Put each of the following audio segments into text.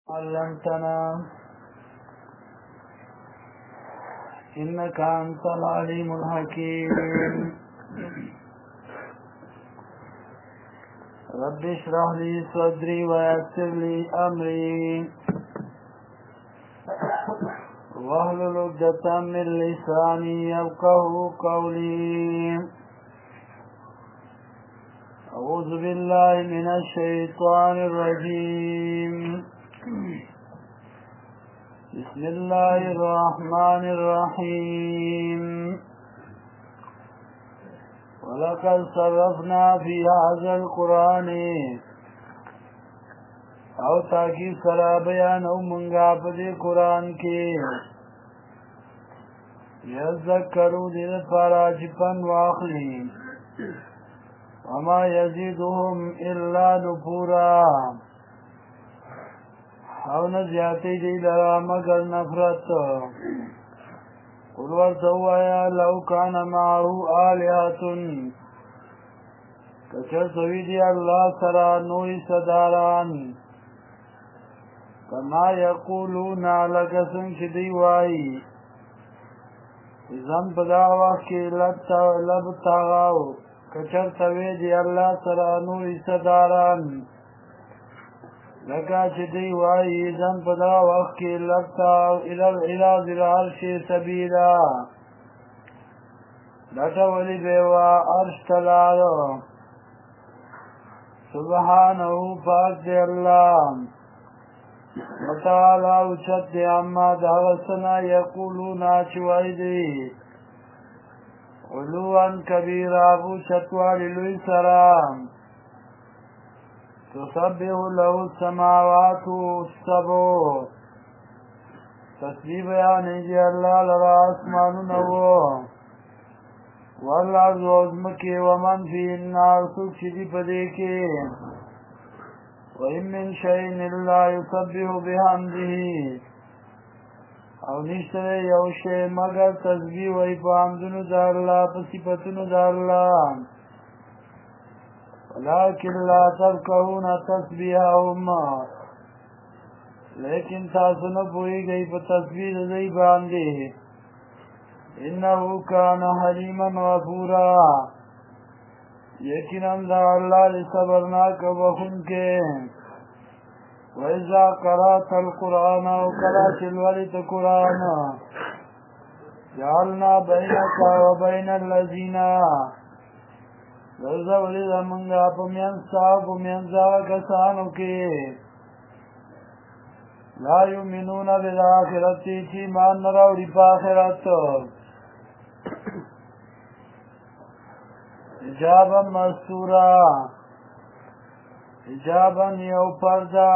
علمتنا إنك أنت العليم الحكيم رب اشرح لي صدري ويسر لي أمري واحلل عقدة من لساني يفقهوا قولي أعوذ بالله من الشيطان الرجيم بسم الله الرحمن الرحيم ولقد صرفنا في هذا القرآن او تاکي سرا بیان او منگا پدی قرآن کی یذکروا دل پارا جپن واخلی وما يزيدهم الا نفورا او نزیاتی دی لرا مگر نفرت قل ورتوایا لو کان معه آلهتن کچر سوی دی اللہ سرا نوی صداران کما یقولون لکسن چدی وائی ازم پدا وقت کی لب تاغاو کچر سوی دی اللہ سرا نوی صداران لکا چدی وائی ازم پدا وقت کی لب تاغاو الى ذی العرش سبیلا لٹا ولی بیوا عرش تلالو سبحانہو پاک دے اللہ وتعالی اوچت دے اما دعوتنا یقولونا چوائی دی علوان کبیر ابو چتوالی لوی سرام تسبح له السماوات السبع تسبیح بیانی دی اللہ لرا اسمانو نوو والارض وزمکی ومن فی النار سوک چیزی پدے کے وَإِن مِّن شَيْءٍ إِلَّا يُسَبِّحُ بِحَمْدِهِ او نشتر یو شے مگر تسبیح وی پامدنو دا اللہ پسیپتنو دا اللہ وَلَكِنْ لَا تَفْقَهُونَ تَسْبِيحَهُمْ لیکن تاسو پوئی گئی پا تسبیح دی باندے انہو کان حلیما غفورا یقیناً دا اللہ لصبرناک بخن کے وَإِذَا قَرَأْتَ الْقُرْآنَ وَقَرَأْتِ الْوَلِدَ قُرْآنَ جَعَلْنَا بَيْنَكَ وَبَيْنَ الَّذِينَ رَزَ وَلِدَ مَنْگَا پَمِيَنْسَا پَمِيَنْزَا کسانو کے لا يُؤْمِنُونَ بِالْآخِرَةِ چی مان نراوڑی پا آخرت حجابا مستورا حجابا یو پردا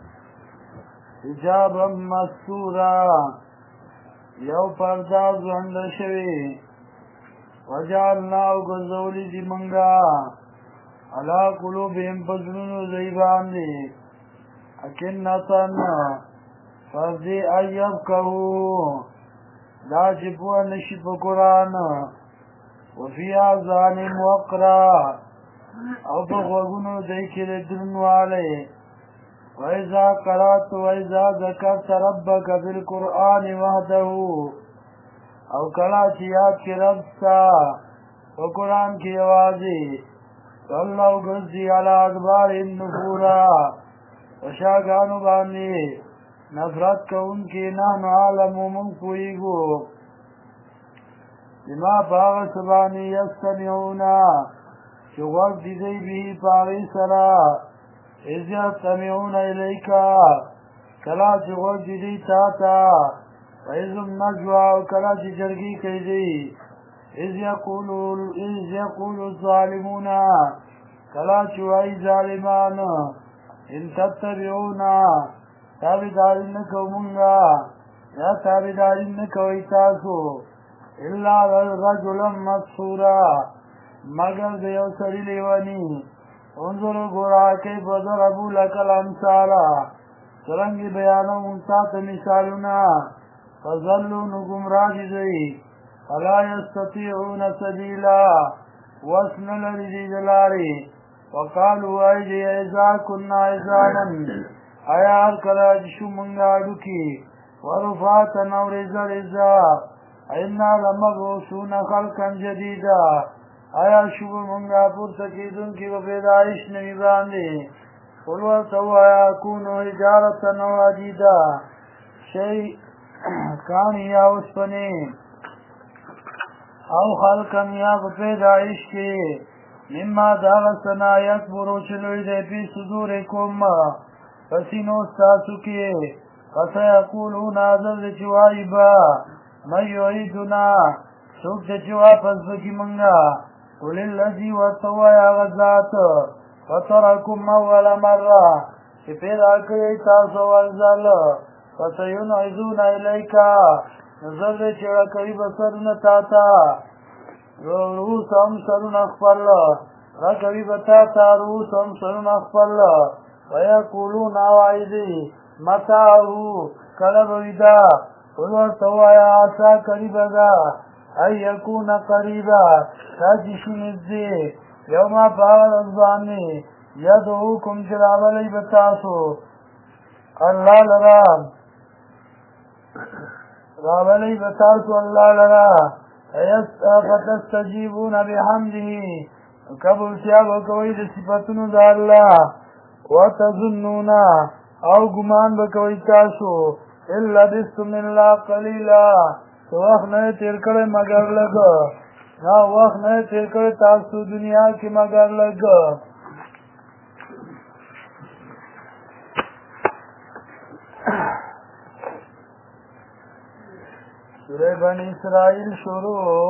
حجابا مستورا یو پردا زند شوی وجعلناو گزولی دی منگا علا قلوبهم پزنونو زیبان دی اکنتن فرزی ایب کهو دا چپو نشی پا قرآن وفی آزانیم وقرا او پا غوگونو دیکھل درنوالے وَإِذَا قَرَأْتَ وَإِذَا ذَكَرْتَ رَبَّكَ بِالْقُرْآنِ وَحْدَهُ او کلا چیات کی رب سا و قرآن کی آوازی واللہ گزی علی ادبار النفورا وشاگانو بانی نفرت کا ان کی نحن عالم و من پوئیگو بما پاغ سبانی یستمعونا چو غرد دیدی بھی پاغی سرا از یستمعون الیکا کلا چو غرد دیدی تاتا ویزم نجوا کلا چو جرگی کیدی از یقول الظالمون کلا چو ای ظالمان ان تتبعونا تابداری نکو منگا یا تابداری نکو ایتاسو الا رجلا مسحورا مگر دیو سری لیوانی انظر گورا کیف ضربوا لك الامثال سرنگی بیانو انسات مثالنا فظلوا نگمراہ دی فلا يستطيعون سبيلا واسن لرزی دلاری وقالوا ايدي اذا كنا عظاما آیا هر کله چې شو مونږ اډوکي ورفعتن او رضا رضا اینا لمبعوثون خلقا جدیدا آیا شو مونږ پورته کېدونکي په پیدایش نوي باندې قل ورته ووایه کونو حجارة او حدیدا شی کاڼي یا اوسپنې او خلقا یا په پیدایش کې مما دغه څه نه یکبرو چې لوی دی فی صدورکم پسینو ستاسو کې فسیقولون حاضر دی چې وایي به من یعیدنا څوک دی چې واپس به کړي مونږه قل الذي ورته ووایه هغه ذات فطرکم اول مره چې پیدا کړی تاسو اول ځل فسینعیدون الیکا نظر دی چې راکوي به سرونه تا ته رؤوسهم سرونه خپل راکوي به تا ته رؤوسهم سرونه خپل ویقولون وایي دی متاعه کله به وي دا قل ورته ووایه عسا قریبه ده ان یکونه قریبه دا چې شي نږدې یوما په هغه ورځ باندې یدعوکم چې راولی به تاسو الله لره راولی به تاسو الله لره فتستجیبون بحمده قبولتیا به کوئ د صفتونو د الله وتظنون او ګمان به کوئ تاسو الا لبثتم الا قلیلا وخت نه تیر کړی مګر لږ وخت نه تیر کړی تاسو دنیا کې مګر لږ سورہ بنی اسرائیل شروع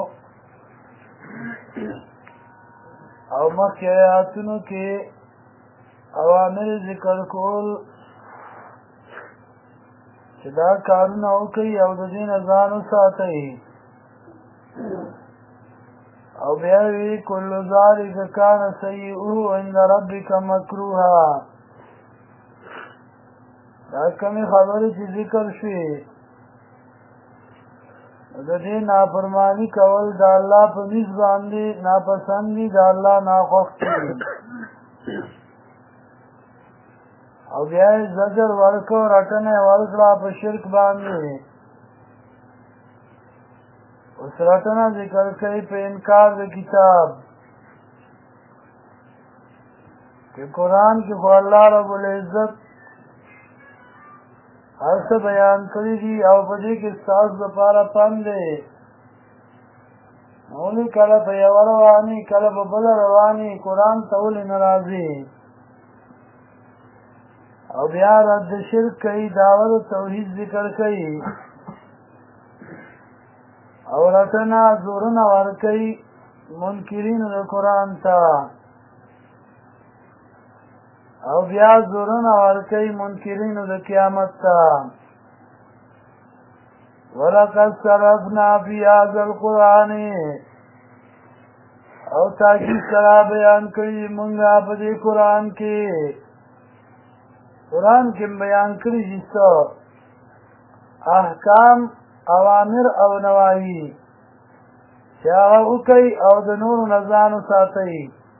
او مخی آیاتونو کې اوامر ذکر کول چې دا کارونه وکړي او د دې نه ځان وساتئ او بیا وی کل ذلک کان سیئه عند ربک مکروها دا کومې خبرې چې ذکر شوې د دې نافرمانی کول د الله په نس باندې ناپسند دي د الله ناخوښ دي او بیا زجر ورکو رټنه ورکړه په شرک باندې اوس رټنه ذکر کوي په انکار د کتاب چې قرآن کې خو الله رب العزت هر څه بیان کړي دي او په دې کې ستاسو لپاره پند دی نو کله په یوه رواني کله په بله رواني قرآن ته ولې نه راځي او بیا رد شرک کوي دعوت توحید ذکر کوي او رټنه زورونه ورکوي منکرینو د قرآن ته او بیا زورونه ورکوي منکرینو د قیامت ته ولقد صرفنا فی هذا القرآن او تاکید سره بیان کړي مونږه په دې قرآن کې بیان کړي دي احکام اوامر او نواهی چې هغه وکړي او د نورو نه ځان وساتئ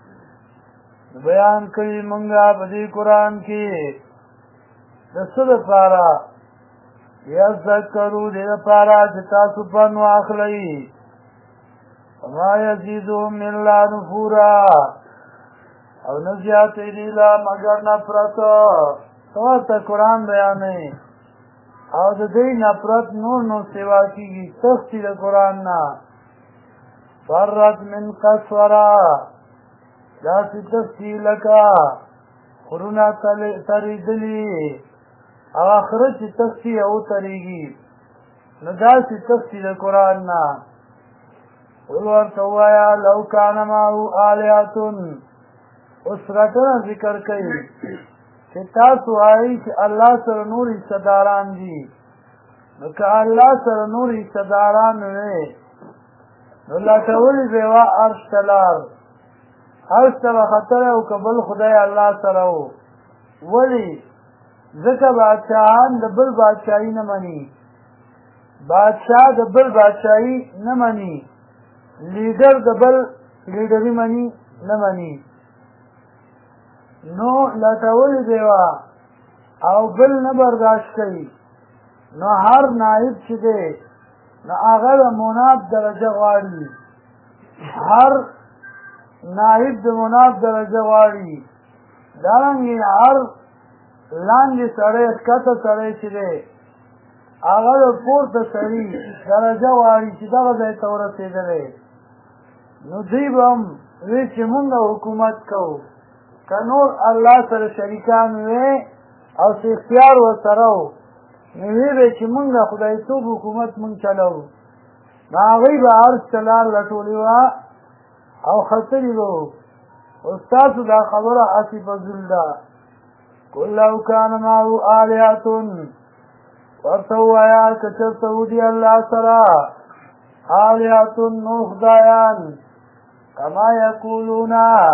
بیان کړي مونږه په دې قرآن کې د څه لپاره یذکروا دې لپاره چې تاسو پند واخلئ وما یزیدهم الا نفورا او نه زیاتې دي لا مګر نفرت ته قرآن بیانوي او د دې نفرت نور نو سوا کېږي تختی د قرآن نه فرت من قسورا داسې تختی لکه خرونه تریدلي او آخرت چې تختی او تریږي نو داسې تختی د قرآن نه قل ورته ووایه لو کان معه آلهة اوس رټنه ذکر کوي چې تاسو وایئ چې الله سره نور حصهداران دي نو که الله سره نور حصهداران وی نو لټولې به وه عرش ته لاړ عرش ته به ختلی او که بل خدای الله سره و ولې ځکه بادشاهان د بل بادشاهي نه مني بادشاه د بل بادشاهي نه مني لیډر د بل لیډري مني نه مني نو لټولې دی وه او بل نه برداشت کوي نو هر نائب چې دی نو هغه د مناد درجه غواړي هر نائب د مناد درجه غواړي دارنګې هر لاندې سړی ښکته سړی چې دی هغه د پورته سړي درجه غواړي چې دغه ځای ته ورسېدلی نو دوی به هم وی چې مونږ حکومت کوو که نور الله سره شریکان وی او چې اختیار ورسره و نو وی به چې مونږ خدایتوب حکومت مونږ چلو نو هغوی به عرض ته لار لټولې وه او خطرې به و استاسو دا خبره هسې فضول ده قل لو کان معه آلهة ورته ووایه که چېرته ودي الله سره آلهة نور خدایان کما یقولون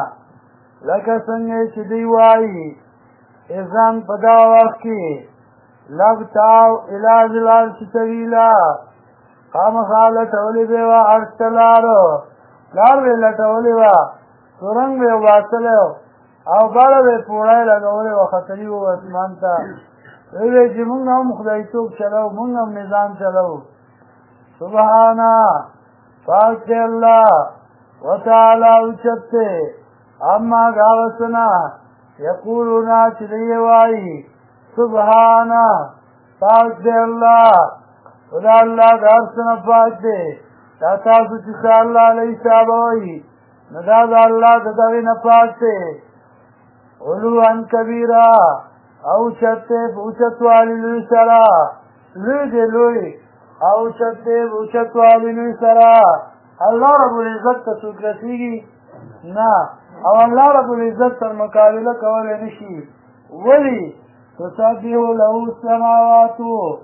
لکه څنګه چې دوی وایي اذن په دا وخت کې لبتاو الی ذی العرش سبیلا خامخا لټولې به وه عرش ته لار به لټولې وه سرنګ به یې وباسلی او بله به یې پوړی لګولې وه ختلي وه اسمان ته وی به چې مونږ هم خدایتوب چلو مونږ هم نظام چلو سبحانه پاک دی الله وتعالی اوچت دی اما غاوسنا یقولونا چې دی وایي سبحانه پاک دی الله خدا الله د هر څه نه پاک دی دا تاسو چې څه الله علیه حساب وایي نو دا د الله د دغې نه پاک دی علوا کبیره اوچت دی اوچتوالي لوی سره لوی دی لوی اوچت دی اوچتوالي لوی سره الله رب العزت ته څوک رسېږي نه او الله رب العزت سره مقابله کولی نشي ولې تسبح له السماوات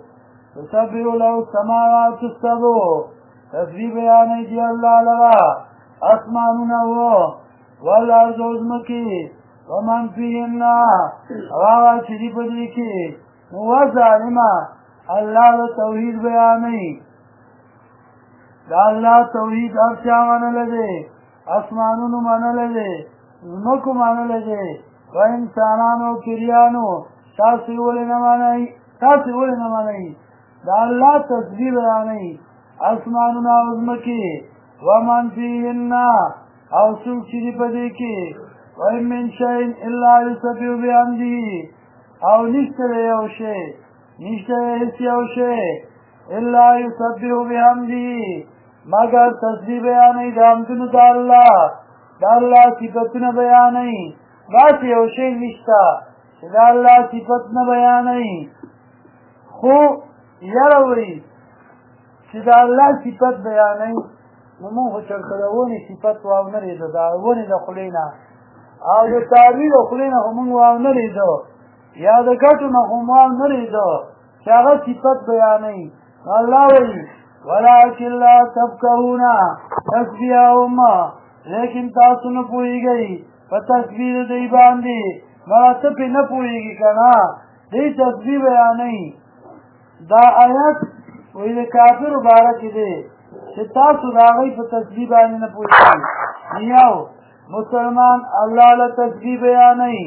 السبع تسبیح بیانوي دي الله لره اسمانونه والارض ځمکې ومن فیهن او هغه چې دي په دې کې وظالمه الله د توحید بیانوي دا الله توحید هر چا منلی دی اسمانونو منلی دی ځمکو منلی دی و انسانانو پیریانو تاسې ولې نه منئ دا الله تسبیح بیانوي اسمانونه او ځمکې ومن فیهن او څوک چې دي په دې کې وإن من شيء إلا يسبح بحمده او نشته یو شی نشته هیڅ یو شی الا يسبح بحمده مگر تسبیح بیانوي د حمدونو د الله صفتونه بیانوي داسې یو شی نشته چې د الله صفت نه بیانوي خو یره وایي چې د الله صفت بیانوي نو مونږ خو چرته د ونې صفت واونه لیده د ونې د خولې نه او د تاوی د خولې نه خو مونږ واونه لیده یا د ګټو نه خو مو واونه لیده چې هغه صفت بیانوي الله وایي ولكن لا تفقهون تسبیحهم لیکن تاسو نه پوهېږئ په تسبیح د دوی باندې مراتب یې نه پوهېږي که نه دوی تسبیح بیانوي دا آیت وایي د کافرو باره کې دی چې تاسو د هغوی په تسبیح باندې نه پوهېږئ یو مسلمان الله له تسبیح بیانوي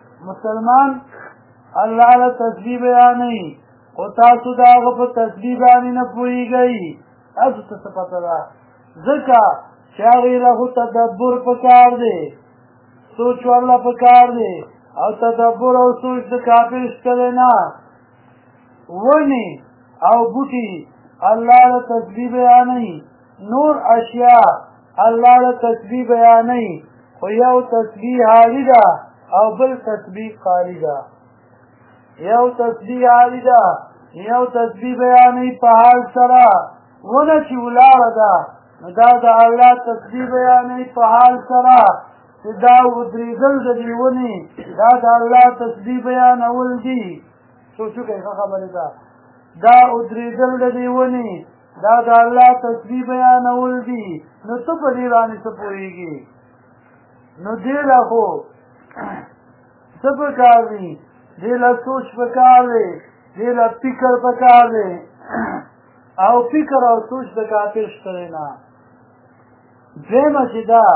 خو تاسو د هغه په تسبیح باندې نه پوهېږئ تاسو ته څه پته ده ځکه چې هغې له خو تدبر پکار دی سوچ ورله پکار دی او تدبر او سوچ د کافر شته دی نه ونې او بوټي الله له تسبیح بیانوي نور اشیاء الله له تسبیح بیانوي خو یو تسبیح حالي ده او بل تسبیح قالي ده یو تسبیح حالي ده یو تسبیح بیانوي په حال سره ونه چې ولاړه ده نو دا د الله تسبیح بیانوي په حال سره چې دا ودرېدل د دې ونې دا د الله تسبیح بیانول دي سوچو کوي ښه خبرې ده دا ودرېدل د دې ونې دا د الله تسبیح بیانول دي نو ته په دې باندې څه پوهېږي نو دې له خو څه پکار دي دې له سوچ پکار دی دې له فکر پکار دی او فکر او سوچ د کافر شته دی نه دویمه چې دا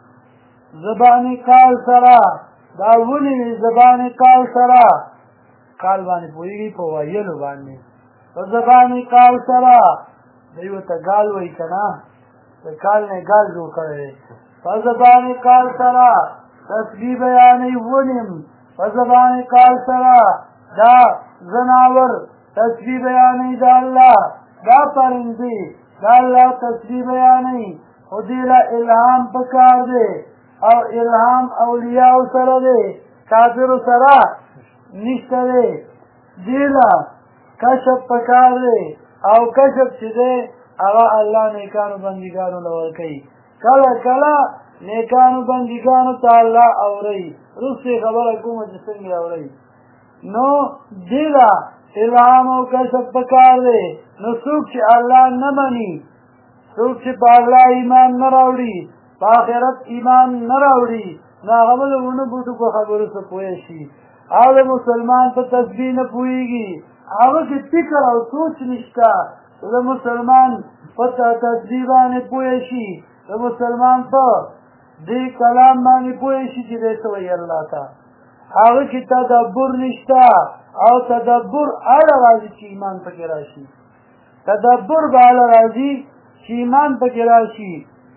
زباني قال سره دا ونې زباني قال سره قال باندې پوهېږي په ویلو باندې په زبان قال سره دوی ورته ګال وایي که نه د کال نه ګال جوړ کړی دی په زبان قال سره تسبیح بیانوي ونیم په زبان قال سره دا زناور تسبیح بیانوي د الله دا پرندې دا الله تسبیح بیانوي خو دې له الهام پکار دی او الهام اولیاءو سره دی کافرو سره نشته دی دې له کشف پکار دی او کشف چې دی هغه الله نیکانو بندګانو له ورکوي کله کله نیکانو بندګانو ته الله اورئ وروستۍ خبره کومه چې څنګه اورئ نو دې له الهام او کشف پکار دی نو څوک چې الله نه مني څوک چې په الله ایمان نه راوړي په آخرت ایمان نه راوړي نو هغه به د ونه بوټو په خبرو څه پوه شي او د مسلمان په تسبیح نه پوهېږي هغه کې فکر او سوچ نشته د مسلمان په تسبیح باندې پوه شي د مسلمان په دې کلام باندې پوه شي چې دی څه وایي الله ته هغه کې تدبر نشته او تدبر اړه راځي چې ایمان پکې راشي تدبر به اړه راځي چې ایمان پکې راشي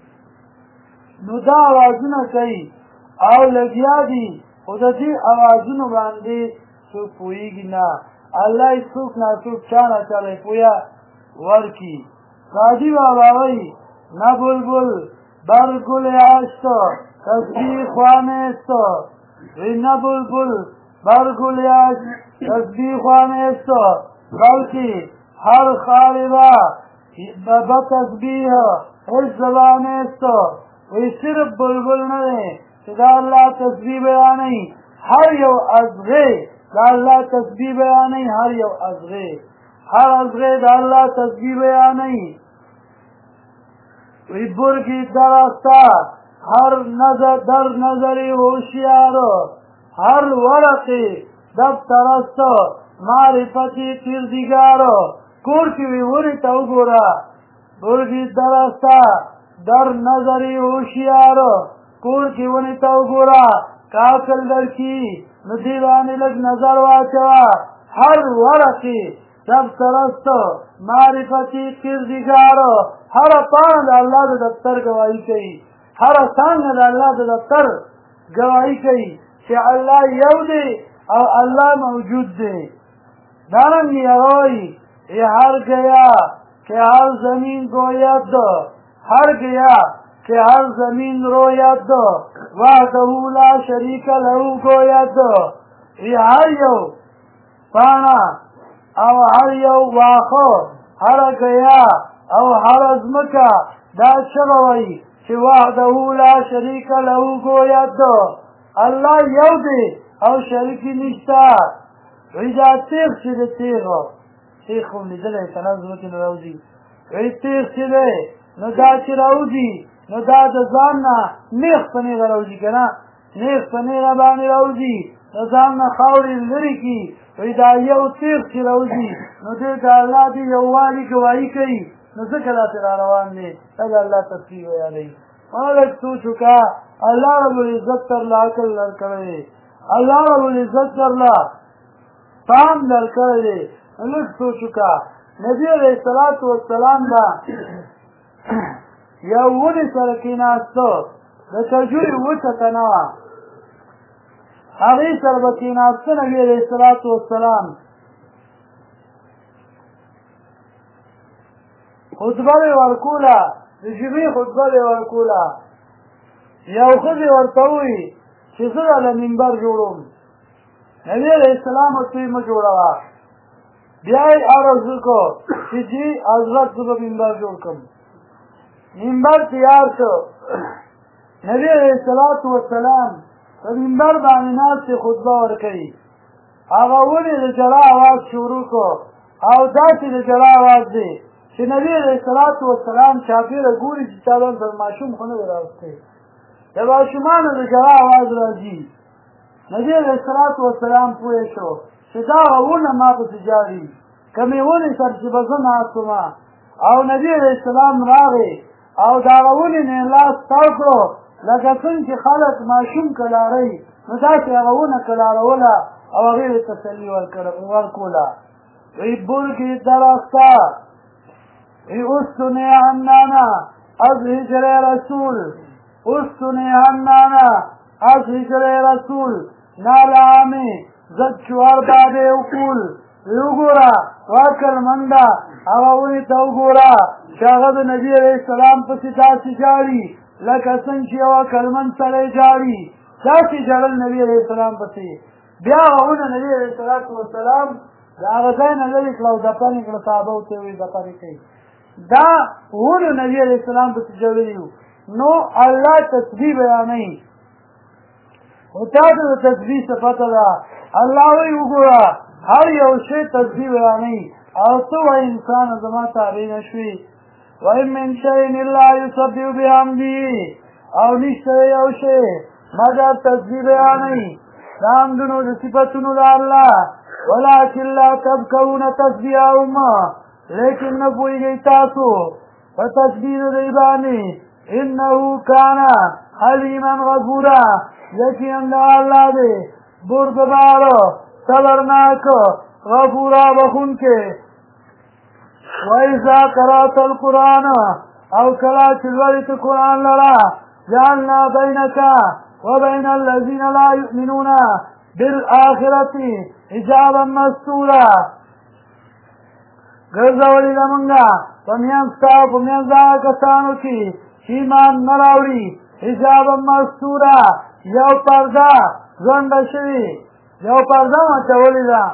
نو دا اوازونه کوي او لګیا دي خو د دې اوازونو باندې څوک پوهېږي نه الله یې څوک ناڅوک چا نه چاله پویه ورکي سادي بابا وایي نه بلبل بر گل عشق تسبیح خوانست وی نه بلبل بر گل عشق تسبیح خوانست بلکه هر خالبه به تسبیح هیچ زبان است وی صرف بلبل نه دی چې دا الله تسبیح بیانوي هر یو ازغې دا الله تسبیح بیانوي هر یو ازغې هر ازغې دا الله تسبیح بیانوي وی برگی درسته هر نظر در نظری هوشیارو هر ورقی دفتر است معرفتی کردگارو کور کی وی وری تا وګوره برگی درسته در نظری هوشیارو کور کی ونی تا وګوره کاکل درکی نو دیوانی لگ نظر واچوا هر ورقی دفتر است معرفتی کردگارو هر پاڼه د الله د دفتر گواهی کوي هر څانګه د الله د دفتر گواهی کوي چې الله یو دی او الله موجود دی دارنګه وایي هر گیا کہ ہر زمین گوید ہر گیا کہ ہر زمین روید وحدہ لا شریک لہو گوید یہ ہر یو پانا او هر یو واخو هر گیا او هر ازمکا دا شغوی چه وحده لا شریک له گوید الله یو دی او شریکی نشتا ویجا تیغ چه ده تیغ خون لیدل تنازمکی نو روزی وی تیغ چه ده نو دا چه روزی نو دا ده زاننا نیخ پنیغ روزی کنا نیخ پنیغ بانی روزی نو زاننا خوری لری کی وی دا یو تیغ چه روزی نو دا اللہ دی یوالی گواهی کئی نو ذکر آتی را روان دی اگر اللہ تصفیح ہویا دی مالک سوچو کا اللہ رب العزت تر لاکل لرکوئے اللہ رب العزت تر لا تام لرکوئے مالک سوچو کا نبی علیہ السلام با یا ونی سرکیناستو دا کجوری وچتنوا هغی سربکیناستو نبی علیہ السلام خطبه ورکولا د جمعې خطبه ورکولا یو ښځې ورته ووایي چې زه له منبر جوړوم نبي علیه السلام ورته وایي مه جوړوه بیا یې عرض وکړو چې جی حضرت زه به منبر جوړ کړم منبر تیار شو نبي علیه السلام په منبر باندې ناستې خطبه ورکوي هغه ولې د جلا اواز شروع کړو او داسې د جلا اواز دی چې نبی علیه السلام چاپېره ګوري چې چا دلته ماشوم خو نه دی راوستی د ماشومانو د ژړا اواز راځي نبی علیه السلام پوه شو چې دغه ونه ما پسې جاړي که مې ونیسم چې به زه ناست ومه او نبی علیه السلام راغی او د هغه ونې نه یې لاس تاو کړو لکه څنګه چې خلک ماشوم کلاروي نو داسې هغه ونه کلاروله او هغې ته تسلي ورکوله وی برگی درخته وی استنی حنانا از هجر رسول استنی حنانا از هجر رسول نالامی زد چوار بابی اقول وی اگورا واکل منده اغاونی تا اگورا شاغد نبی علیہ السلام پسی تاسی جاری لکه څنګه چې یو کلمن سره جاری داسې جړل نبی علیہ السلام پسې بیا هغونه نبی علیہ السلام د هغه ځای نه لرې کړه او دپن یې کړه صحابه ورته وویل دپن یې کوي دا ولو نبی علیہ السلام پسې جړلي وو نو الله تسبیح بیانوي او تا ته د تسبیح څه پته ده الله وایي وګوره هر یو شی تسبیح بیانوي او ته وایي انسانه زما تابع نه شوې وَإِن مِّن شَيْءٍ إِلَّا يُسَبِّحُ بِحَمْدِهِ او نشته یو شی مگر تسبیح بیانوي د حمدونو د صفتونو د الله ولكن لا تذكرون تسبیحهم لیکن نه پوهېږئ تاسو په تسبیح د دوی باندې انه کان حلیما غفورا یقینا د الله دی بردبار صبرناک غفورا بخونکې وَإِذَا قَرَأْتَ الْقُرْآنَ او کلا چې لولې ته قرآن لره جعلنا بينك وبين الذين لا يؤمنون بالآخرة حجابا مستورا ګرځولي ده مونږه په میانځ ستا په میانځ هغه کسانو کې چې ایمان نه راوړي حجابا مستورا یو پرده ځنډه شوي یو پرده مچولې ده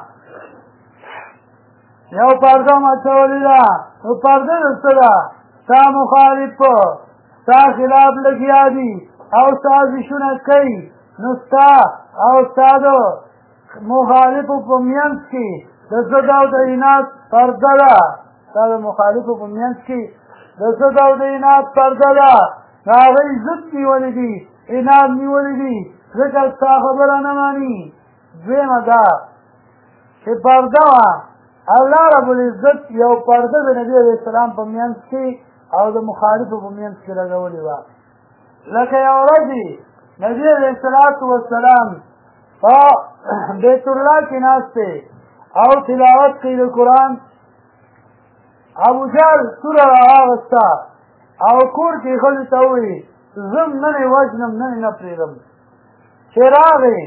یو پرده مچولې ده نو پرده د څه ده ستا مخالف ستا خلاف لګیا دي او سازشونه کوي نو ستا او ستا د مخالفو په منځ کې د ضد او د عناد پرده ده ستا د مخالفو په منځ کې د ضد او د عناد پرده ده د هغوی ضد نیولي دي عناد نیولي دي ځکه ستا خبره نه ماني دویمه ده چې پرده وه الله رب العزت یو پرده د نبي علیه السلام په منځ کې او د مخالفو په منځ کې لګولې وه لکه یو ورځ نبي علیه السلام په بیت الله کې ناست دی او تلاوت کوي د قرآن ابو جهل توره راواغسته او کور کې ښځې ته ووایي زم نن یې وژنم نن یې نه پرېږدم چې راغی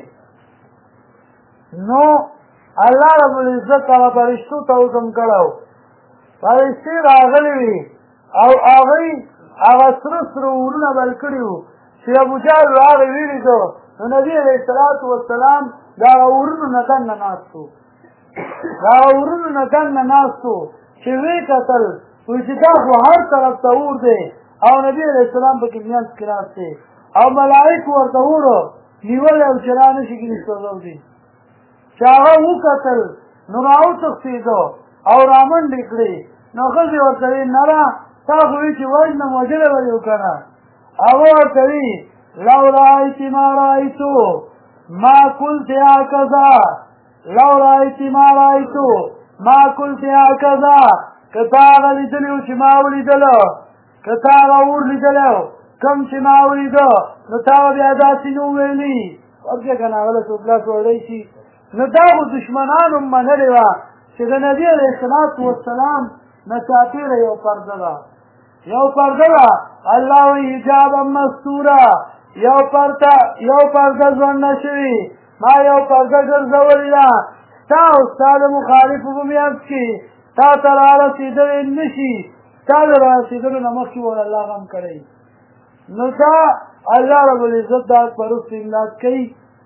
نو الله رب العزت هغه فرشتو ته حکم کړی فرشتې راغلې وي او هغوی هغه سره سره ورونه بل کړي وو چې ابوجهل راغی ویې لیدو نو نبي علیه السلام د هغه ورونو نه دننه ناست و د هغه ورونو نه دننه ناست و چې ویې کتل وایي چې دا خو هر طرف ته اور دی او نبي علیه السلام پکې منځ کې ناست دی او ملایکو ورته وړو نیولی او چې را نه شي ګینې سوځوي چې هغه وکتل نو راوتښتېدو او رامنډې کړې نو ښځې ورته ویل نره تا خو وایي چې وژنم وژلی به یې که نه هغه ورته وي لو رأیت ما رأیتو ما قلت هکذا لو رأیت ما رأیتو ما قلت هکذا که تا هغه لیدلی و چې ما ولیدلو که تا هغه اور لیدلی کوم چې ما ولیدو نو تا به بیا داسې نه وویلي ورځه که نه هغه له څوکلاس وړی شي نو دا خو دشمنانو منلې وه چې د نبي علیه السلام نه چاپېره یو پرده ده یو پرده ده الله وایي حجابا مستوره یو پرده ځوانده شوي ما یو پرده ګرځولې ده ستا او ستا د مخالفو په منځ کې تا ته رارسېدلی نه شي ستا د رارسېدلو نه مخکې ور الله غم کړی نو دا الله رب العزت دا پرست امداد کوي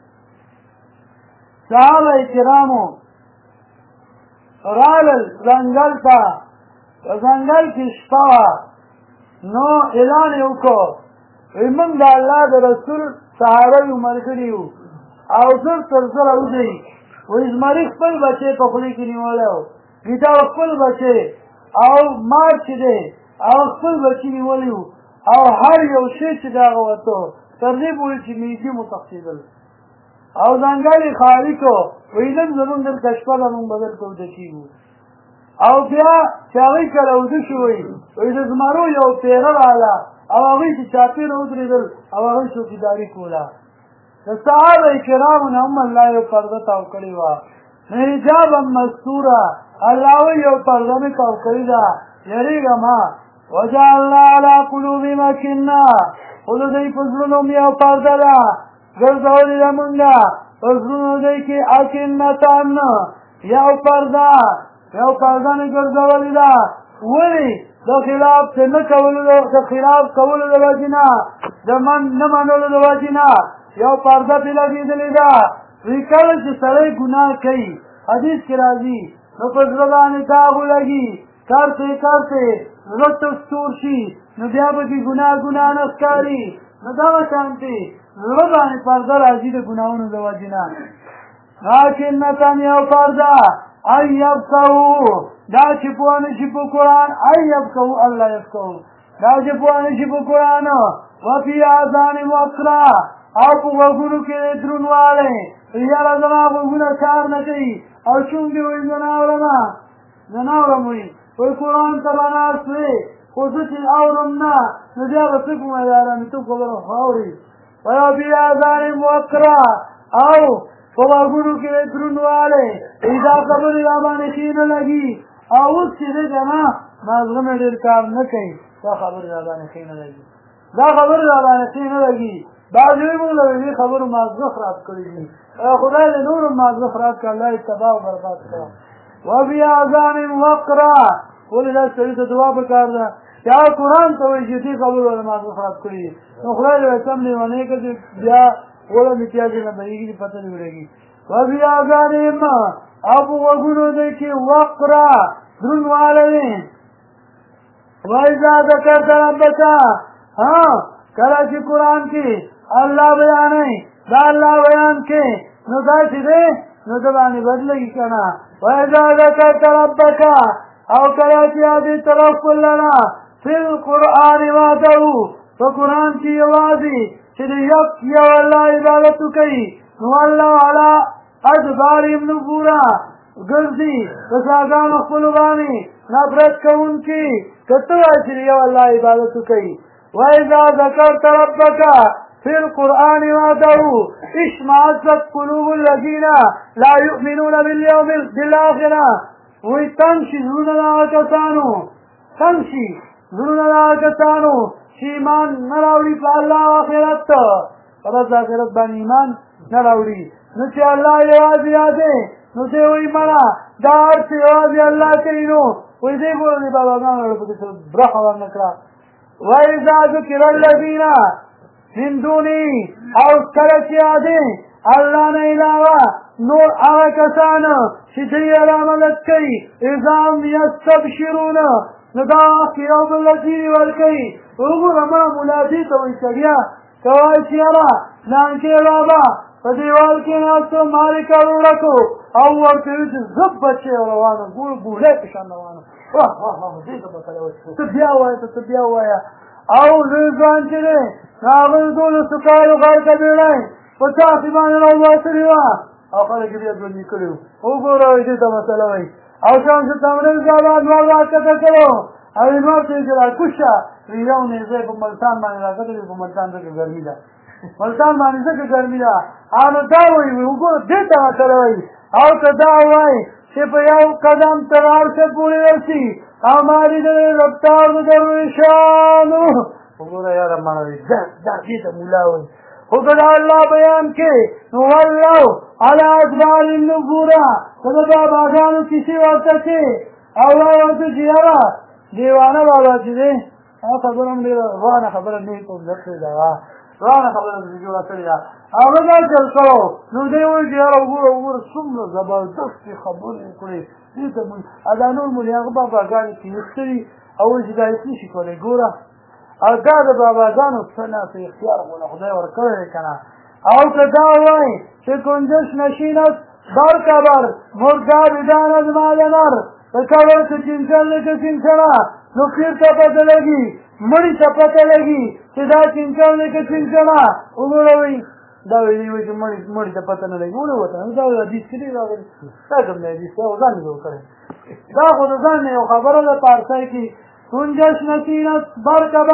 صحابه کرامو رالل ځنګل ته په ځنګل کې شپه وه نو اعلان یې وکړو وایي موږ د الله د رسول صحابه یو ملګري یو او زر تر زره وځئ وایي زمري خپل بچی په خولې کې نیولی و ګیدړ خپل بچی او مار چې دی هغه خپل بچي نیولی و او هر یو شی چې د هغه وته تر دې پورې چې میږي مو تښتېدل او ځنګل یې خالي کړو وایي نن زمونږ دلته شپه ده مونږ به دلته وده کېږو او بیا چې هغوی کله وده شو وایي د زمرو یو پیره راغله او هغوی چې چاپېره ودرېدل او هغوی څوکیداري کوله د صحابه کرامو نه هم الله یو پرده تاو کړې وه نو حجاب هم مستوره الله وایي یو پرده مې تاو کړې ده یېرېږه مه وجعلنا على قلوبهم اکنه خو د دوی په زړونو هم یو پرده ده ګرځولې ده مونږه په زړونو دوی کې اکنتن یو پرده مې ګرځولې ده ولې د خلاف د نه کولو د خلاف کولو د وجې نه د نه منلو د وجې نه یو پرده پرې لګېدلې ده وایي کله چې سړی ګناه کوي حدیث کې راځي نو په زړه باندې داغ ولګي کرتے زړه تستور شي نو بیا به کې ګناه نه ښکاري نو دغه شانتې زړه باندې پرده راځي د ګناهونو د وجې نه اکنتن یو پرده ان یفقهوا دا چې پوه نه شي په قرآن ان یفقهوا الله یفقهوا دا چې پوه نه شي په قرآن وفي آذانهم وقرا او په غوږونو کې دروندوالی یاره زما غوږونه کار نه کوي او شونډې وایي زه نه اورم وایي قرآن ته به ناست وې خو زه چې اورم نه نو بیا به څه کوم یارانېتوب خبره خو اوري وفي آذانهم وقرا او په غوږونو کې دروندوالی دا خبرې را باندې ښې نه لګي او اوس چې دی که نه مازغه مې ډېر کار نه کوي دا خبرې را باندې ښې نه لګي بعضې وایي موږ له دې خبرو مازغه خراب کړي دي خدای له نورو مازغه خراب کړه الله یې تباه او برباد کړه وفي آذانهم وقرا ولې دا سړي ته دعا پکار ده یا قرآن ته وایي چې دې خبرو له مازغه خراب کړي دي نو خدای له سم لیونۍ که چې بیا وله امتیازې نه بهېږي چې پته نه ولګي وفي آذانهم او په غوږونو دی کې وقرا دروندوالی وإذا ذکرت ربک کله چې قرآن کې الله بیانوي دا الله بیان کې نو دا چې دی نو ده باندې بدلېږي که نه وإذا ذکرت ربک او کله چې یادې طرف کړ لره فی القرآن وحده په قرآن کې یوازې چې د یو الله عبادت وکړي نو الله علی ادبارهم نفورا ګرځي په څاګانو خپلو باندې نفرت کوونکي که ته وایې چې یو الله عبادت وکړي وإذا ذکرت ربک فی القرآن وحده اشمئزت قلوب الذین لا یؤمنون بالیوم بالآخرة وایي تنګ شي زړونه د هغه کسانو چې ایمان نه راوړي په الله او آخرت په ورځ آخرت باندې ایمان نه راوړي نو چې الله یوازې یادې نو دی وایي مړه دا هر څه یوازې الله کوي نو وایي دی ګوره دې باباګانو پکې څه برخه ورنه کړه وإذا ذکر الذین من دونی او کله چې یادې الله نه علاوه نور هغه کسان چې دوی مدد کوي اذا هم یستبشرون نو دا یو بل له ځینې ورکوي وګوره مړه ملا دې ته وایي سړیا که وایي چې یاره نانکې بابا په دیوال کې ناستو مالې کار وړکو او ورته وایي چې زه بچې روانه ګوړی په شان روانه دې ته به سره وایي ته بیا ووایه او لوی ځوان چې دی هغه د 12 کالو غرقه بیړی په چاقي باندې راوباسلې وه او خلک یې بیا ژوندي کړي وو وګوره وایي دې ته مسله وایي او شمس تبریز بابا انوار راکښته کړو او انوار ته یې چې راکوز شه یو نیزه په ملتان باندې راکښته په ملتان ځکه ګرمي ده او نو دا وایي وګوره دې ته مسله وایي او که دا وایي چې په یو قدم تر عرشه پورې رسي او مالي د رفتار د درویشانو وګوره یاره مړه وایي دا دې ته ملا وایي خو که د الله بیان کې نو والله علی ادبارهم نفورا که د باباګانو کیسې ورته کې او ورته چې یاره دیوانه بابا چې دی هغه خبره هم ډېره روانه خبره نه کوم لکړې ده روانه خبره مې جوړه کړې ده هغه دا چل کړو نو دی وایي چې یاره وګوره څومره زبردستې خبرې وکړې دې ته دا نور مولي هغه باباګانې کښېنستلي او وایي چې دا هېڅ نه شي کولی ګوره او دا د باباګانو څه نه څه اختیار خو خدای ورکړی دی که نه او که دا وایي چې کنجش نشینت بر کبر مرغا بداند مال نر په کبر که چینچن لکه چینچنه نو پیر ته پته لګي مړي ته پته لګي چې دا چینچن لکه چینچنه وګوره وایي دا وایي چې مړي ته پته نه لګي وړه وته دا حدیث کې دی راغلی دا کوم دی حدیث دا ځان جوړ کړی دا خو د ځان یو خبره ده پارسۍ کې کنجش نشینت بر کبر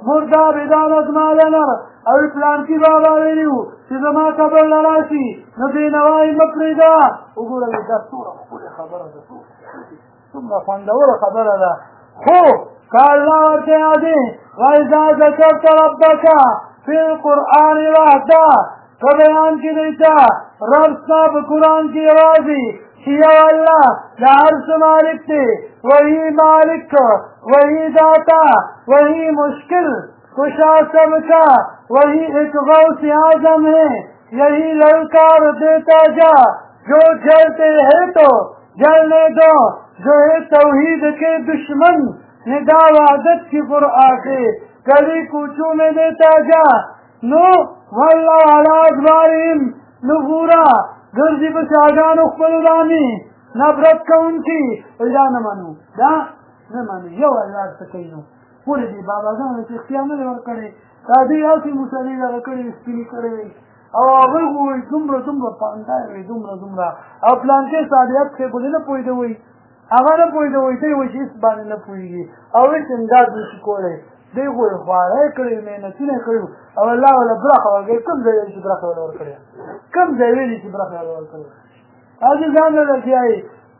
مردا بدانت مالنا او پلان کی بابا ویلیو چې زما قبر لراشي نو بینوای مپریدا وګوره دا څومره ښکلې خبره ده څومره خوندوره خبره ده خو که الله ورته یادې واذا ذکرت ربک فی القرآن وحده په بیان کې دیتا رب ستا په قرآن کې یوازې چې یو الله د هر څه مالک دی وہی مالک وہی داتا وہی مشکل کشا سب کا وہی ایک غوث اعظم ہے یہی للکار دیتا جا جو جلتے ہیں تو جلنے دو جو ہے توحید کے دشمن ندا وعدت کی قرآن سے گلی کوچوں میں دیتا جا نو واللہ علی ادبارہم نفورا گرزی بشاگانو خبرانی نفرت کون کی دا نمانو دا نمانو یو اللہ سکینو پوری دی بابا زمان چې اختیار نه ورکړي دا دی اوسې مصلی ورکړي سپینی کړي او هغه وایي دومره پاندای وي دومره او پلان کې صادقات کې بولې نه پوي دی وایي هغه نه پوي دی وایي دی وایي چې باندې نه پويږي او هیڅ انداز نشي کولای دی وایي خواره کړی مهنتونه کړو او الله ولا برخه ورکړي کوم ځای چې برخه ورکړي کوم ځای ویلي چې برخه ورکړي اځي ځان له ځای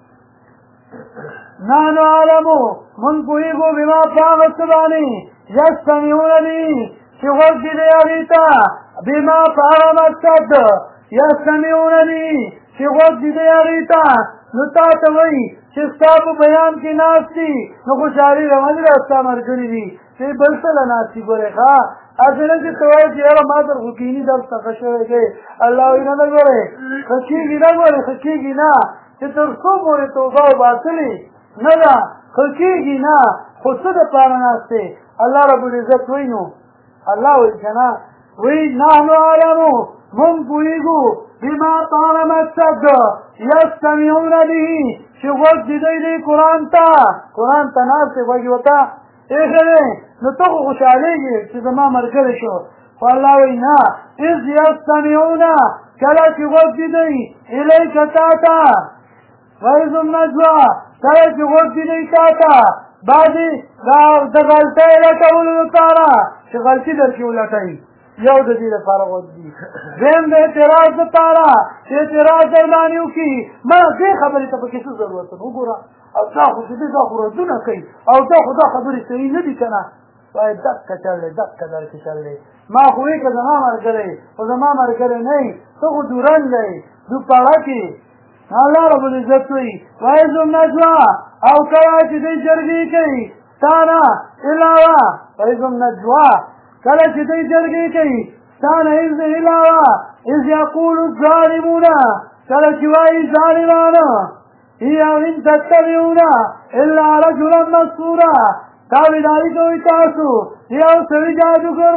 نحن عالمو من پوئیگو بما پاغستبانی یستمیوننی چی غد دی اغیتا بما پاغمستد یستمیوننی چی غد دی اغیتا نتا توئی چی ستاپو بیان کی ناستی نو خوشحالی روانی راستا مرگری دی چی بلسل ناستی گوره خواه اصلا چی توئی چی ایرا مادر خکینی دستا خشوه گئی اللہ اینا نگوره خشیگی نگوره خشیگی نا چې تر څو پورې توبه وباسلې نه ده ښه کېږي نه خو څه دپاره ناست دی الله رب العزت وایي نو الله وایي که نه وایي نحنو اعلمو موږ پوهېږو بما طال مسد یستمعون به چې غوږ د دوی دی قرآن ته ناست دی غوږ ورته ایښی دی نو ته خو خوشحالېږي چې زما ملګری شو خو الله وایي نه اذ یستمعون کله چې غوږ د دوی الیک تا ته وَإِذُ النَّجْوَى کله چې غوږ دي دوی تا ته بعضې د غلطۍ لټولو لپاره چې غلطي درکې ولټوي یو د دې لپاره غوږ دي دویم د اعتراض لپاره چې اعتراض درباندې وکړي دې خبرې ته پکې څه ضرورت ده وګوره او دا خو چې دا خو ردونه کوي او دا خو دا خبرې صحیح نه دي که نه وایي دقه چل دی دقه درکې چل دی ما خو وایي که زما ملګری خو زما ملګری نه وي ته خو دورن دی دوپړه کې الله رب العزت وی وایز النجوا او کله چې دوی جرګې کوي تا نه علاوه وایز النجوا کله چې دوی جرګې کوي تا نه علاوه اذ یقول الظالمون کله چې وایي ظالمانه هي ان تتبعون الا رجلا مسحورا تابعداري کوئ تاسو یو سړي جادوګر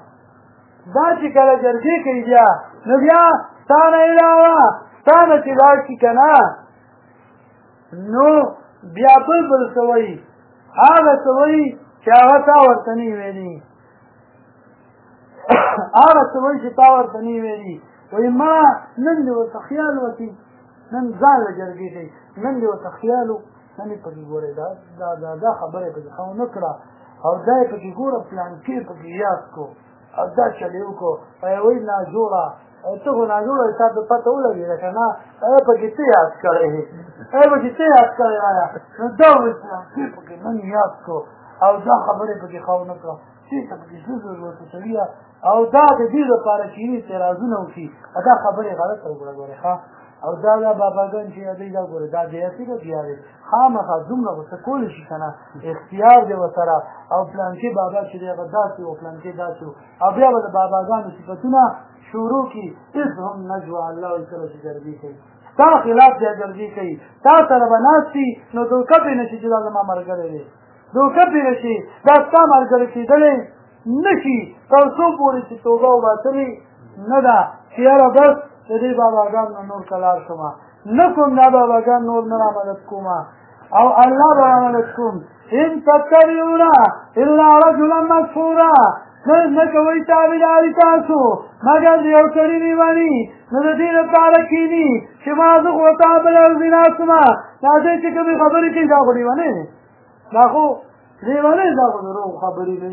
دا چې کله جرګې کوي بیا نو بیا تا نه علاوه تانه چې لاړ شي که نه نو بیا بل څه وایي هغه څه وایي چې هغه تا ورته نه ویلي هغه څه وایي چې تا ورته نه ویلي وایي ما نن دې ورته خیال وکړي نن ځان له جرګې کوي نن دې ورته خیال و نن یې پکې ګورې دا خبره یې پکې ښه ونه کړه او دا یې پکې ګوره پلانکې پکې یاد کړو او دا چل یې وکړو وایي ناجوړه ته خو ناجوړه تا ته پته ولګېده که نه پکې څه یاد کړی پکې څه یاد کړی وایه نو دا وایي پلانکې پکې نن یاد کړو او دا خبره یې پکې ښه ونه کړه چېرته پکې څه ضرورت سړیه او دا د دې لپاره چې یې اعتراضونه وکړي دا خبرې غلطه وګوره ګورې ښه او دا باباګان چې یادوي دا ګوره دا دیاتي ده بیا دی خامخا دومره غوسه کولی شي که نه اختیار دی ورسره او پلانکې بابا چې دی هغه داسې و پلانکې داسې و او بیا به د باباګانو صفتونه شروع کړي اذ هم نجوى الله وایي کله چې جرګې کوي ستا خلاف بیا جرګې کوي تا سره به ناست وي نو دوکه پرې نه شي چې دا زما ملګری دی دوکه پرې نه شي دا ستا ملګری کېدلی نه شي تر څو پورې چې توبه وباسلې نه ده چې یاره بس د دې باباګان نه نور کلار شومه نه کوم دا باباګان نور نه رامدد کومه او الله به رامدد کوم ان تتبعون الا رجلا مسحورا نه کوئ تابعداري تاسو مګر د یو سړي نیولي نو د دې لپاره کښېني چې ما زه خو تا بله ورځې ناستمه دا دی چې کومې خبرې کوي دا خو لیونی دی دا خو لیونی دا خو دروغ خبرې نه دي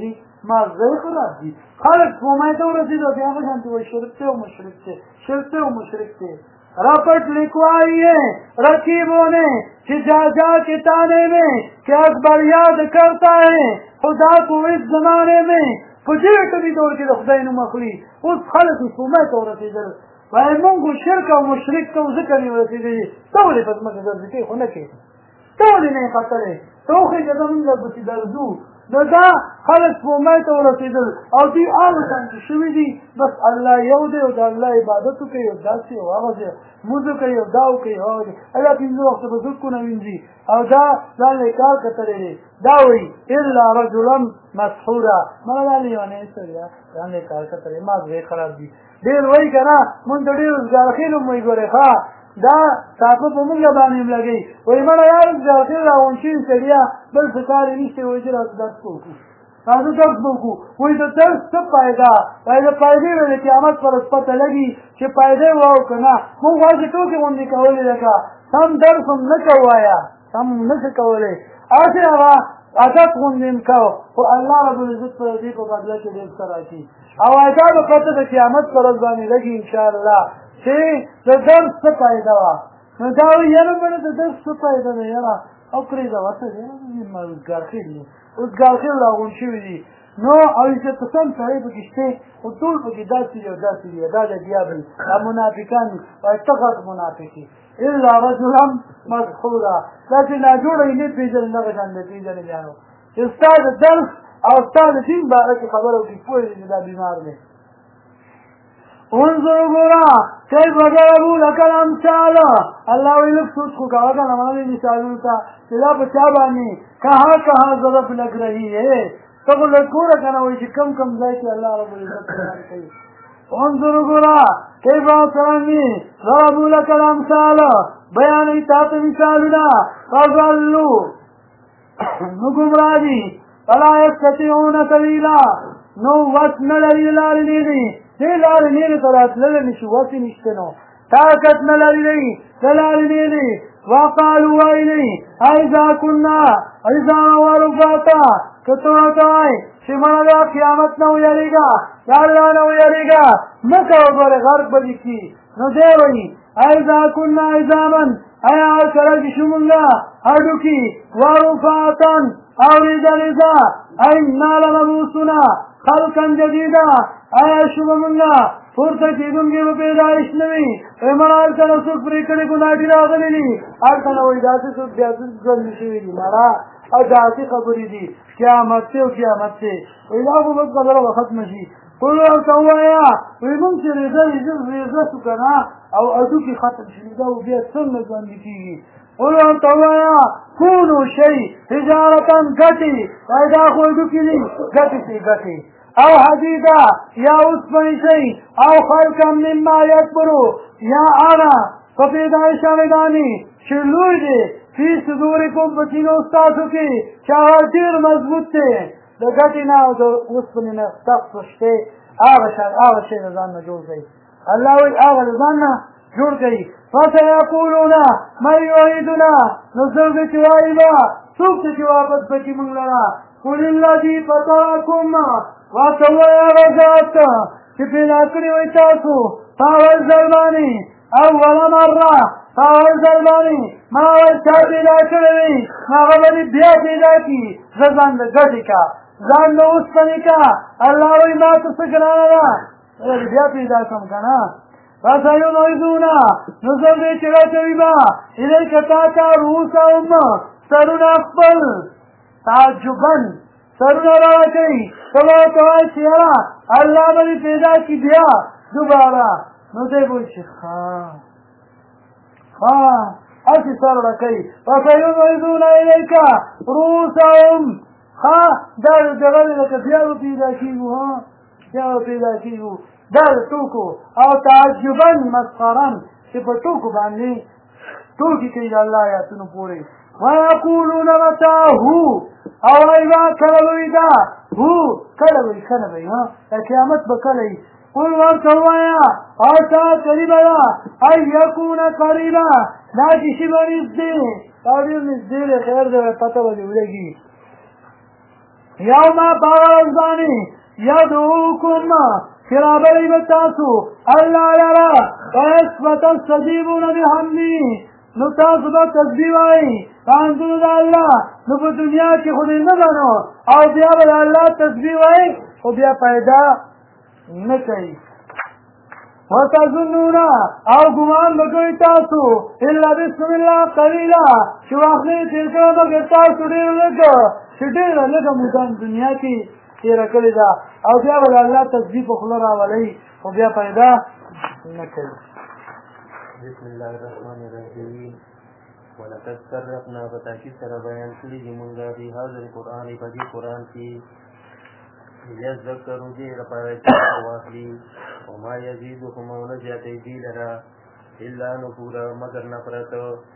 مازغه خراب دي خلک سپومۍ ته ورسېدو بیا هغه شانتې وایي شرک دی او مشرک دی شرک دی او مشرک دی رپٹ لکھوائی ہے رقیبوں نے کہ جا جا کے تانے میں کہ اکبر یاد کرتا ہے خدا کو اس زمانے میں پجیر کبھی دور کے خدای نو مخلی اس خلق سپومۍ ته ورسېدل وایي مونږ شرک او مشرک ته ځکه نه ورسېدلي ته ولې په ځمکه ګرځې کوې خو نه کوې ته ولې نه یې کتلی ته وښېږه زمونږ پسې درځو نو دا خلک سپومۍ ته ورسېدل او دوی هغه شانتې شوي دي بس الله یو دی او د الله عبادت وکوي او داسې او هغسې لمونځ وکوي او دا وکوي هغه دی دا پنځه وخته به ذکرونه وینځي او دا ځان له کار کتلی دی دا وایي الا رجلا مسحورا مړه دا لیونی سړی ځان له کار کتلی مازغې خراب دي ډېر وایي که نه مونږ ته ډېر روزګارخېل هم وایي ګورې ښه دا تاپه په مونږ باندې هم لګوي وایي مړه یا روزګارخېل راغونډ شوي سړیا بل څه کار یې نشته وایي چې راته درس به وکړو راځه درس به وکړو وایي د درس څه فایده وایي د فایدې به د قیامت پر ورځ پته لګي چې فایدې وه که نه مونږ هسې ټوکې غوندې کولې لکه سم درس هم نه کوو وایه سم نه شي کولی هسې هغه عادت غوندې هم کوو خو الله رب العزت په دې په بدله کې ډېر څه راکړي او دا به پته د قیامت پر ورځ باندې لګي انشاءالله چې د درس څه فایده وه نو دا وایي یاره مړه د درس څه فایده ده یاره او پرېږده ورته ما روزګارخېل دي روزګارخېل راغونډ شوي دي نو او عزت پسند سړی پکې شته خو ټول پکې داسې دي او داسې دي دا د دیابل دا منافقان دي وایي ته غټ منافق یې الا رجلا مسحورا داسې ناجوړه یې نه پېژنې دغه شان دی پېژنې بیا نو چې ستا د درس او ستا د دین باره کې خبره وکړي پوه یې چې دا بیمار دی انظر گورا کیف ضربوا لك الامثال الله وی لک سوچ کو کہا کہ ہمارے مثالوں کا سلا بچا بانی کہاں کہاں ضرب لگ رہی ہے تو لکور کنا وی کم کم ځای کې الله رب العزت بیان کوي انظر گورا کیف ضربوا لك الامثال بیان ایتات مثالنا فضلوا نگمراهی فلا يستطيعون سبيلا نو وسن لري دې لارې نیرې ته راتللی نه شي وسې نشته نو طاقت نه لري دی د لارې نیرې وقالو وایي دی ایذا کنا عظاما ورفاتا که ته ورته وایې چې مړه دا قیامت نه ویرېږه د الله نه ویرېږه مه کوه ګورې غرق به دې کي نو دی وایي ایذا کنا عظاما ایا کله چې شو مونږه هډوکي ورفاتن اورېدلېده اینا لمبعوثون خلقا جدیدا آیا شبه مونږه پورته کېدونکي به پیدایش نه وي مړه هلته نه څوک پرې کړي ګناهګي راغلي دي هلته نه وایي داسې څوک بیا ژوندي شوي دي مړه او داسې خبرې دي قیامت دی او قیامت دی وایي دا خو بس خبره به ختمه شي قل ورته ووایه وایي مونږ چې ریزه شو که نه او هډوکي ختم شي دا بیا څنګه ژوندي کېږي قل ورته ووایه کونو شی حجارة ګټې وایي دا خو هډوکي دي ګټې سي ګټې او حدیدا یا اوسپنې شي او خلقا مما یکبرو یا هغه په پیدایش هغې چې لوی دی فی صدورکم په سینو ستاسو کې چې هغه ډېر مضبوط دی د ګټې نه او د اوسپنې نه سخت شی هغه شی د ځان نه جوړ کړئ الله وایي هغه د ځان نه جوړ کړئ فسیقولون من یعیدنا نو څوک دی چې وایي به څوک دی چې واپس پکې موږ لره قل الذي فطرکم واته وایه هغه ذات چې پیدا کړي وئ تاسو په اول ځل باندې اوله مره په اول ځل باندې ما اول چا پیدا کړی وي هغه به دې بیا پیدا کړي زه ځان د ګټې کا ځان د اوسپنې کا الله وایي ما ته څه ګرانه ده زه بیا پیدا کړم که نه فسیعیدون نو زر دې چې راچوي به الیک تا ته رؤوسهم سرونه خپل تعجبا سرونه راوچوي ته به ورته وایې چې یاره الله به دې پیدا کړي بیا دوباره نو دی به وایي چې هسې سر ورکوي فسیعیدون الیک رؤوسهم دا دغه دی لکه بیا به پیدا کېږو بیا به پیدا کېږو دا د ټوکو او تعجبا مسخرا چې په ټوکو باندې ټوکې کوي د الله آیاتونو پورې ویقولون متاه او وایي به کله به وي دا کله به وي کله به وي قیامت به کله وي قل ورته ووایه عسا قریبه ده ان یکونه قریبه دا چې شي به نږدې دا ډېر نږدې دی خیر دی پته به دې ولګي یوم پاورزبانی یدعوکم شرابری بتاسو اللہ لرا فتستجیبون بحمدی نو تاسو به تسبیح وایي پاندونو د الله نو په دنیا کې خو دې نه ګڼو او بیا به د الله تسبیح وایي خو بیا پیدا نه کوي وتظنون او ګمان به کوئ تاسو الا بسم الله قلیلا چې واخلې تېر کړه مګر تاسو ډېر لږه چې ډېره لږه موده دنیا کې تېره کړې ده او بیا به د الله تسبیح په خوله راولئ خو بیا پیدا نه کوي بسم الله الرحمن الرحیم ولقد صرفنا بتاکید سره بیان کړي دي مونږ د هذا القرآن په دې قرآن کې یذکروا دې لپاره چې واخلي وما یزیدهم او نه زیاتوي دې لره الا نفورا مگر نفرت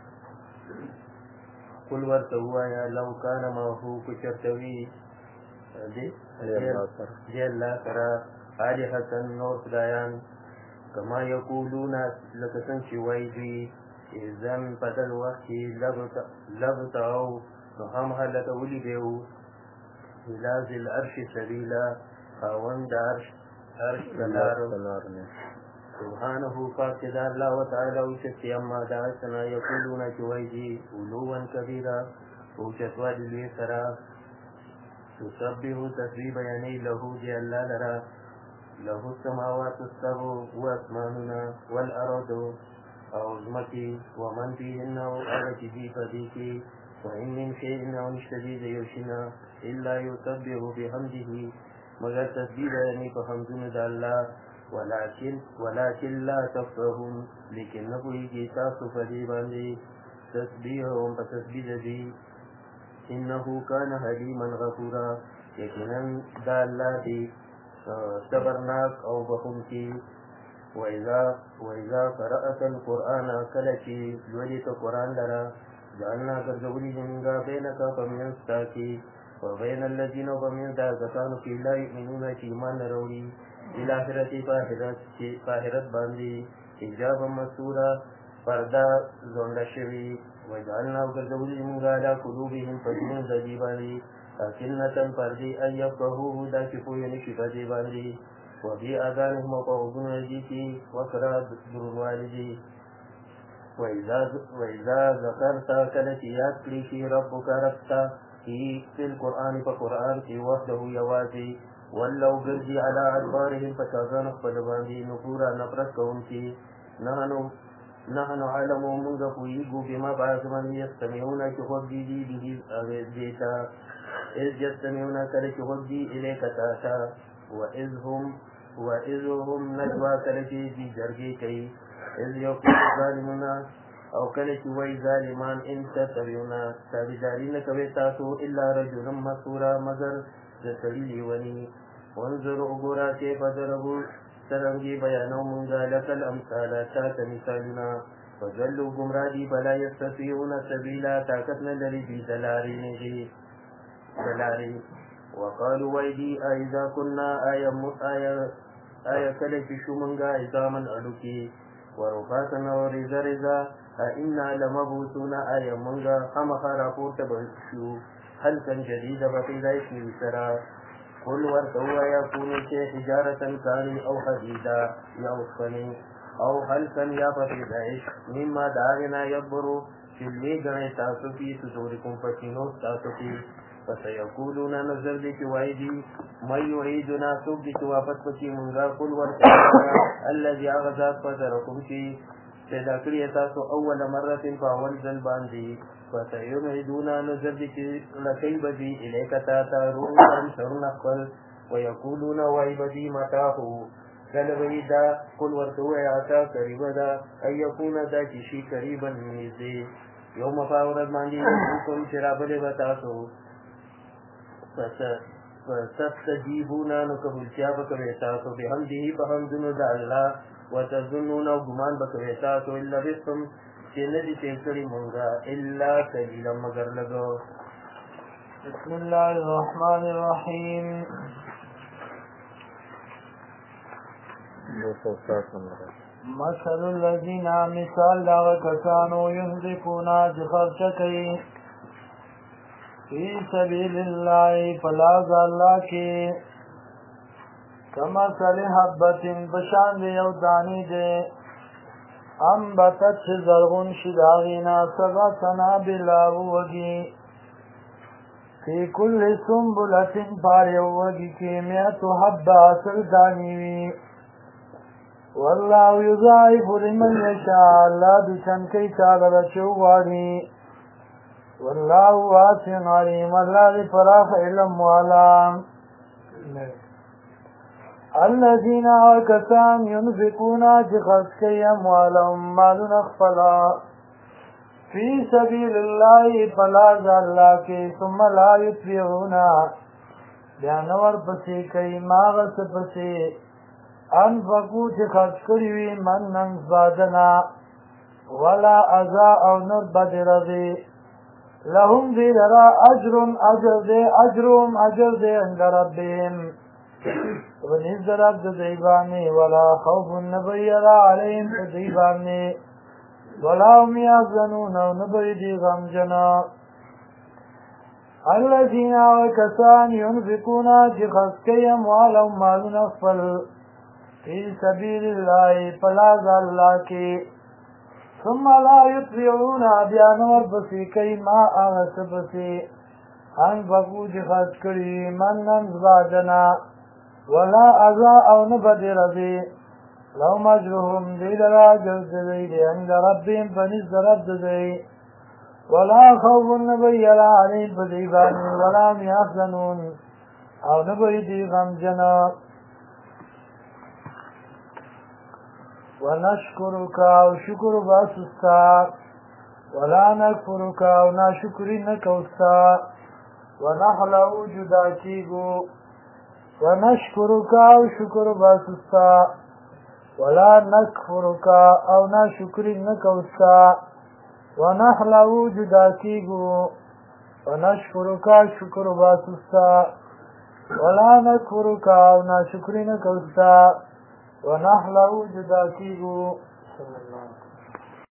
قل ورته ووایه لو کان معه که چېرته وي دې الله سره آلهة نور خدایان کما یقولون لکه څنګه چې وایي دوی اذن په دغه وخت کې لبتغوا نو هم هلټولي به وو الى ذي العرش سبیلا خاوند د عرش ته لار سبحانه پاک چې د الله وتعالی اوچت اما د هغه څه نه یقولون چې وایي دي علوا کبیرا اوچتوالي لوی سره تسبح تسبیح بیانوي له دې الله لره له السماوات السبع واسماننا والارض او ځمکې ومن فيهن او هغه چې دي په دې کې وان من شيء او نشته دي د یو شي نه الا يسبح بحمده مگر تسبیح بیانوي په حمدونو د الله ولكن لا تفقهون لیکن نه پوهېږي تاسو په دې باندې تسبیحهم په تسبیح د دې انه کان حلیما غفورا یقینا دا الله دی صبرناک او بخونکی وإذا قرأت القرآن کله چې لولې ته قرآن لره جعلنا ګرځولي زمونږه بینک په منځ ستا کې وبین الذین او په منځ د هغه کسانو کې لا یؤمنون چې ایمان نه راوړي بالآخرة په آخرت باندې حجابا مستورا پرده زونډه شوي وجعلنا ګرځولي زمونږه علی قلوبهم په زړونو د دوی باندې اکنة پردې ان یفقهوه دا چې پوه نه شي په دې باندې وفي آذانهم او په غوږونو دې کې وقرا دروندوالی دي وإذا ذکرت کله چې یاد کړي شي ربک رب ته فی القرآن په قرآن کې وحده یوازې ولو ګرځي علی ادبارهم په شاګانو خپل باندې نفورا نفرت کوونکي نحن علم مونږ پوهېږو بما په هغه باندې یستمعون چې غوږ دي دې ته اذ یستمعون کله چې غوږ دي الیک تا ته وإذ هم نجوا کله چې دي جرګې کوي اذ یقول الظالمون او کله چې وایي ظالمان ان تتبعون تابعداري نه کوئ تاسو الا رجلا مسحورا مگر د سړي لیوني وانظر وګوره کیف ضربوا څرنګې بیانوو مونږ لک الامثال تا ته مثالونه فضلوا ګمراه دي فلا یستطیعون سبیلا طاقت نه لري دوی د لارې نه دي د لارې وقالوا ويدي اذا كنا آیا کله چې شو مونږه عظاما اډوکي ورفاتنا ورزا انا لمبعوثون آیا مونږه خامخا راپورته به شو خلقا جديدا به پیدا شي سره قل ورته ووایه کونو چې حجارة کاني او حدیدا یا اوسپنې او خلقا یا په پیدایش مما د هغې نه یکبرو چې لوی ګڼئ تاسو کې صدورکم په سینو تاسو کې فسيقولون نظر دي چې وایي دي من یعیدنا څوک دي چې واپس پکې مونږه قل ورته الذي هغه ذات فطرکم چې پیدا کړي تاسو اول مرة په اول ځل باندې فسيعيدون نظر دي چې لکۍ به دي الیک تا ته رؤوسا سرونه خپل ویقولون وایي به دي متاه کله به یې دا قل ورته ووایه عسا قریبه ده ان یکونه دا چې شي قریبا نږدې یوم په ورځ باندې یدعوکم چې رابلې به تاسو فتستجیبون نو قبولتیا به کوئ تاسو بحمده په حمدونو د الله وتظنون او ګمان به کوئ تاسو الا بستم چې نه دي تېر کړي مونږه الا قلیلا مگر لږ بسم الله الرحمن الرحیم مثل الذین مثال دغه کسانو یحذفون چې خرچه کوي فی سبیل اللہ فلاز اللہ کی کمثل حبت بشان دے یو دانی دے انبتت چه زرغن شداغینا سبع سنابلا وگی فی کل سنبلت پار یو وگی کی مئت حبا سل دانیوی واللہ یضاعف لمن یشاء اللہ دچن کئی چاگر چواری واللہ واسع علیم اللہ دی فراخ علم والا الذين كسان ينفقون جخسكي أموالهم مالون أخفلا في سبيل الله فلاز الله كي ثم لا يتبعون بيانور پسي كي ماغس پسي انفقو جخسكريوي من ننزبادنا ولا أزاء أو نربد رضي لهم ذي لرا أجرهم أجر دي عند ربهم ونزل عبد ذيباني ولا خوف نبير عليهم ذيباني ولا هم يحزنون ونبيدي غمجنا الذين وكسان ينفقون جخسكي أموالهم مالون أخفل في سبيل الله فلاز الله كي ثم لا يتبعون بيانور بسيكي ما آغس بسي انفقوا جخسكري من ننزبادنا ولا أذى أو نبد رضي لهم أجرهم ذي للا جلد ذي عند ربهم فنزد رب ذي ولا خوف نبي عليهم فذيباني ولا هم يحزنون أو نبي ذي غمجنا ونشكرك وشكر باسستا ولا نكفرك ونشكرنك وستا ونحلو جداكيغو ونشكرك او شكر باسستا ولا نكفرك او نشكرنك وستا ونحلو جداكيغو ونشكرك شكر باسستا ولا نكفرك او نشكرنك وستا ونحلو جداكيغو صلى الله عليه وسلم